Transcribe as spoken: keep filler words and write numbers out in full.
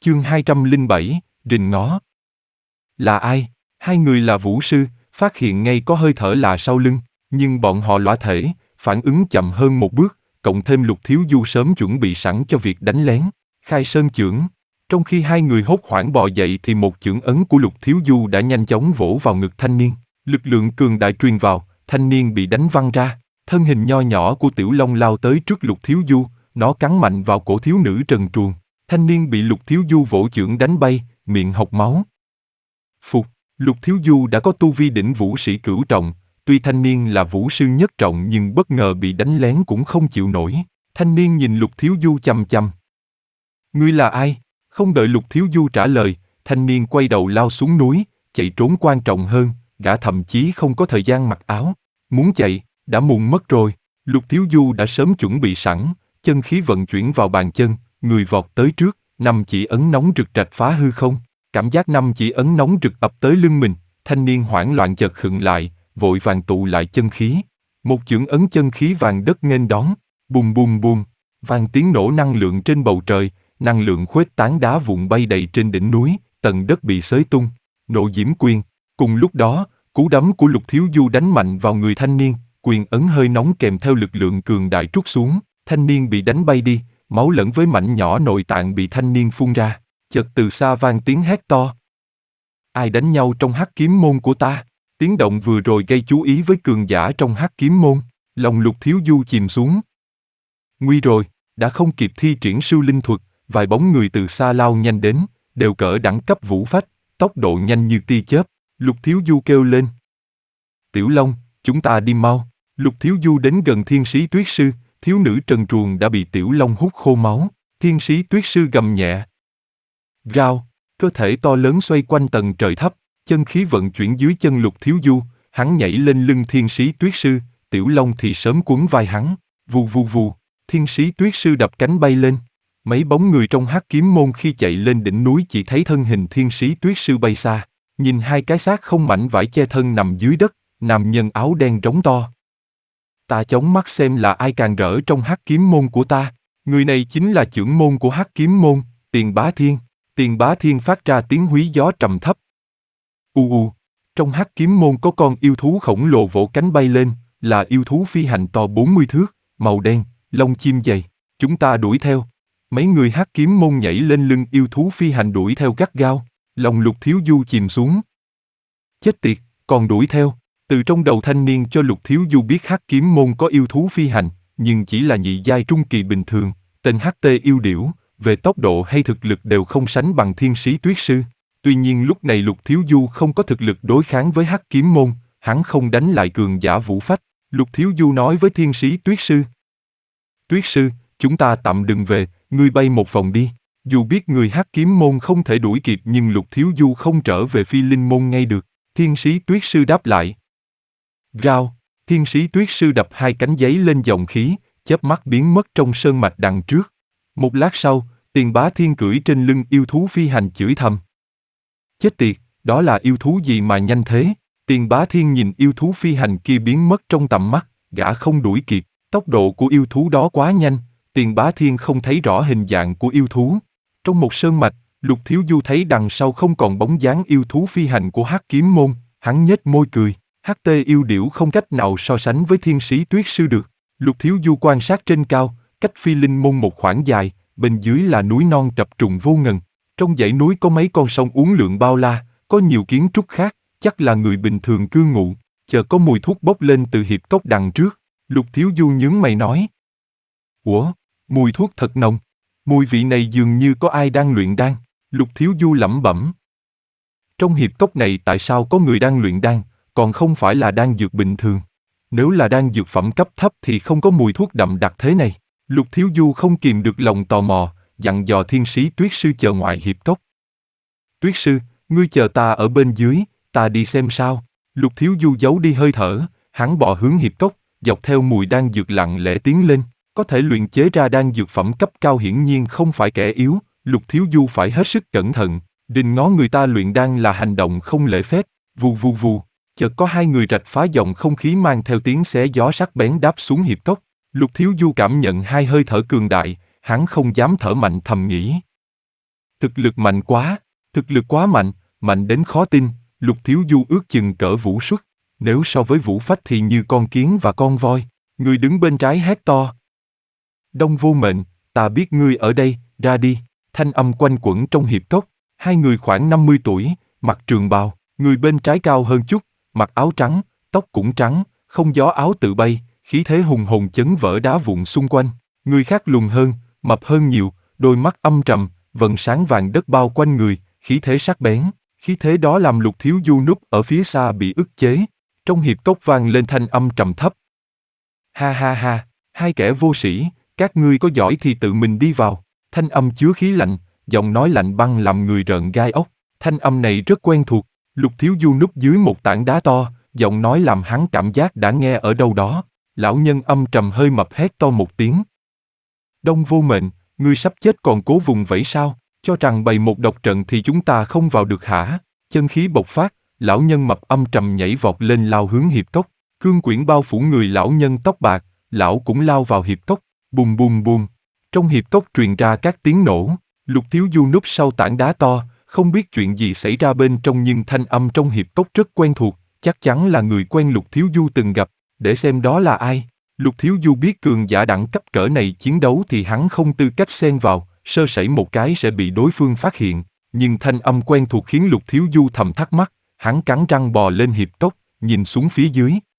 Chương hai trăm lẻ bảy, Rình Ngó. Là ai? Hai người là vũ sư, phát hiện ngay có hơi thở lạ sau lưng, nhưng bọn họ lõa thể, phản ứng chậm hơn một bước, cộng thêm Lục Thiếu Du sớm chuẩn bị sẵn cho việc đánh lén. Khai sơn chưởng. Trong khi hai người hốt hoảng bò dậy thì một chưởng ấn của Lục Thiếu Du đã nhanh chóng vỗ vào ngực thanh niên. Lực lượng cường đại truyền vào, thanh niên bị đánh văng ra. Thân hình nho nhỏ của Tiểu Long lao tới trước Lục Thiếu Du, nó cắn mạnh vào cổ thiếu nữ trần truồng. Thanh niên bị Lục Thiếu Du vỗ chưởng đánh bay, miệng hộc máu. Phục, Lục Thiếu Du đã có tu vi đỉnh vũ sĩ cửu trọng, tuy thanh niên là vũ sư nhất trọng nhưng bất ngờ bị đánh lén cũng không chịu nổi. Thanh niên nhìn Lục Thiếu Du chằm chằm. Ngươi là ai? Không đợi Lục Thiếu Du trả lời, thanh niên quay đầu lao xuống núi, chạy trốn quan trọng hơn, gã thậm chí không có thời gian mặc áo. Muốn chạy, đã muộn mất rồi. Lục Thiếu Du đã sớm chuẩn bị sẵn, chân khí vận chuyển vào bàn chân, người vọt tới trước, năm chỉ ấn nóng rực rạch phá hư không. Cảm giác năm chỉ ấn nóng rực ập tới lưng mình, thanh niên hoảng loạn chợt khựng lại, vội vàng tụ lại chân khí. Một chưởng ấn chân khí vàng đất nghênh đón, bùm bùm bùm, vang tiếng nổ năng lượng trên bầu trời, năng lượng khuếch tán đá vụn bay đầy trên đỉnh núi, tầng đất bị xới tung. Nộ diễm quyền. Cùng lúc đó, cú đấm của Lục Thiếu Du đánh mạnh vào người thanh niên, quyền ấn hơi nóng kèm theo lực lượng cường đại trút xuống, thanh niên bị đánh bay đi, máu lẫn với mảnh nhỏ nội tạng bị thanh niên phun ra. Chợt từ xa vang tiếng hét to. Ai đánh nhau trong Hắc Kiếm môn của ta? Tiếng động vừa rồi gây chú ý với cường giả trong Hắc Kiếm môn, lòng Lục Thiếu Du chìm xuống. Nguy rồi, đã không kịp thi triển siêu linh thuật, vài bóng người từ xa lao nhanh đến, đều cỡ đẳng cấp vũ phách, tốc độ nhanh như tia chớp. Lục Thiếu Du kêu lên. Tiểu Long, chúng ta đi mau. Lục Thiếu Du đến gần Thiên Sĩ Tuyết Sư, thiếu nữ trần truồng đã bị Tiểu Long hút khô máu. Thiên Sĩ Tuyết Sư gầm nhẹ. Rao, cơ thể to lớn xoay quanh tầng trời thấp, chân khí vận chuyển dưới chân Lục Thiếu Du, hắn nhảy lên lưng Thiên Sĩ Tuyết Sư, Tiểu Long thì sớm quấn vai hắn, vù vù vù, Thiên Sĩ Tuyết Sư đập cánh bay lên. Mấy bóng người trong Hắc Kiếm môn khi chạy lên đỉnh núi chỉ thấy thân hình Thiên Sĩ Tuyết Sư bay xa, nhìn hai cái xác không mảnh vải che thân nằm dưới đất, nam nhân áo đen rống to. Ta chóng mắt xem là ai càng rỡ trong Hắc Kiếm môn của ta, người này chính là trưởng môn của Hắc Kiếm môn, Tiền Bá Thiên. Tiền Bá Thiên phát ra tiếng húy gió trầm thấp. U u, trong Hắc Kiếm môn có con yêu thú khổng lồ vỗ cánh bay lên, là yêu thú phi hành to bốn mươi thước, màu đen, lông chim dày. Chúng ta đuổi theo. Mấy người Hắc Kiếm môn nhảy lên lưng yêu thú phi hành đuổi theo gắt gao, lòng Lục Thiếu Du chìm xuống. Chết tiệt, còn đuổi theo. Từ trong đầu thanh niên cho Lục Thiếu Du biết Hắc Kiếm môn có yêu thú phi hành, nhưng chỉ là nhị giai trung kỳ bình thường, tên hát tê yêu điểu, về tốc độ hay thực lực đều không sánh bằng Thiên Sĩ Tuyết Sư. Tuy nhiên lúc này Lục Thiếu Du không có thực lực đối kháng với Hắc Kiếm môn, hắn không đánh lại cường giả vũ phách. Lục Thiếu Du nói với Thiên Sĩ Tuyết Sư. Tuyết Sư, chúng ta tạm đừng về, ngươi bay một vòng đi. Dù biết người Hắc Kiếm môn không thể đuổi kịp nhưng Lục Thiếu Du không trở về Phi Linh môn ngay được. Thiên Sĩ Tuyết Sư đáp lại. Rao, Thiên Sĩ Tuyết Sư đập hai cánh giấy lên dòng khí, chớp mắt biến mất trong sơn mạch đằng trước. Một lát sau, Tiền Bá Thiên cưỡi trên lưng yêu thú phi hành chửi thầm. Chết tiệt, đó là yêu thú gì mà nhanh thế? Tiền Bá Thiên nhìn yêu thú phi hành kia biến mất trong tầm mắt, gã không đuổi kịp, tốc độ của yêu thú đó quá nhanh, Tiền Bá Thiên không thấy rõ hình dạng của yêu thú. Trong một sơn mạch, Lục Thiếu Du thấy đằng sau không còn bóng dáng yêu thú phi hành của Hắc Kiếm môn, hắn nhếch môi cười, hát tê yêu điểu không cách nào so sánh với Thiên Sĩ Tuyết Sư được. Lục Thiếu Du quan sát trên cao, cách Phi Linh môn một khoảng dài, bên dưới là núi non trập trùng vô ngần. Trong dãy núi có mấy con sông uốn lượn bao la, có nhiều kiến trúc khác, chắc là người bình thường cư ngụ. Chờ có mùi thuốc bốc lên từ hiệp cốc đằng trước, Lục Thiếu Du nhướng mày nói. Ủa, mùi thuốc thật nồng, mùi vị này dường như có ai đang luyện đan. Lục Thiếu Du lẩm bẩm. Trong hiệp cốc này tại sao có người đang luyện đan, còn không phải là đan dược bình thường? Nếu là đan dược phẩm cấp thấp thì không có mùi thuốc đậm đặc thế này. Lục Thiếu Du không kìm được lòng tò mò, dặn dò Thiên Sĩ Tuyết Sư chờ ngoài hiệp cốc. Tuyết Sư, ngươi chờ ta ở bên dưới, ta đi xem sao. Lục Thiếu Du giấu đi hơi thở, hắn bò hướng hiệp cốc, dọc theo mùi đan dược lặng lẽ tiến lên. Có thể luyện chế ra đan dược phẩm cấp cao hiển nhiên không phải kẻ yếu, Lục Thiếu Du phải hết sức cẩn thận. Rình ngó người ta luyện đan là hành động không lễ phép. Vù vù vù, chợt có hai người rạch phá dòng không khí mang theo tiếng xé gió sắc bén đáp xuống hiệp cốc. Lục Thiếu Du cảm nhận hai hơi thở cường đại, hắn không dám thở mạnh thầm nghĩ. Thực lực mạnh quá, thực lực quá mạnh, mạnh đến khó tin, Lục Thiếu Du ước chừng cỡ Vũ Xuất, nếu so với Vũ Phách thì như con kiến và con voi. Người đứng bên trái hét to. Đông Vô Mệnh, ta biết ngươi ở đây, ra đi. Thanh âm quanh quẩn trong hiệp cốc, hai người khoảng năm mươi tuổi, mặc trường bào, người bên trái cao hơn chút, mặc áo trắng, tóc cũng trắng, không gió áo tự bay, khí thế hùng hồn chấn vỡ đá vụn xung quanh. Người khác lùn hơn, mập hơn nhiều, đôi mắt âm trầm, vầng sáng vàng đất bao quanh người, khí thế sắc bén. Khí thế đó làm Lục Thiếu Du núp ở phía xa bị ức chế. Trong hiệp cốc vang lên thanh âm trầm thấp. Ha ha ha, hai kẻ vô sĩ, các ngươi có giỏi thì tự mình đi vào. Thanh âm chứa khí lạnh, giọng nói lạnh băng làm người rợn gai ốc. Thanh âm này rất quen thuộc. Lục Thiếu Du núp dưới một tảng đá to, giọng nói làm hắn cảm giác đã nghe ở đâu đó. Lão nhân âm trầm hơi mập hét to một tiếng. Đông Vô Mệnh, ngươi sắp chết còn cố vùng vẫy sao? Cho rằng bày một độc trận thì chúng ta không vào được hả? Chân khí bộc phát, lão nhân mập âm trầm nhảy vọt lên lao hướng hiệp cốc. Cương quyển bao phủ người lão nhân tóc bạc, lão cũng lao vào hiệp cốc. Bùm bùm bùm. Trong hiệp cốc truyền ra các tiếng nổ. Lục Thiếu Du núp sau tảng đá to, không biết chuyện gì xảy ra bên trong nhưng thanh âm trong hiệp cốc rất quen thuộc, chắc chắn là người quen Lục Thiếu Du từng gặp, để xem đó là ai. Lục Thiếu Du biết cường giả đẳng cấp cỡ này chiến đấu thì hắn không tư cách xen vào, sơ sẩy một cái sẽ bị đối phương phát hiện, nhưng thanh âm quen thuộc khiến Lục Thiếu Du thầm thắc mắc, hắn cắn răng bò lên hiệp cốc, nhìn xuống phía dưới.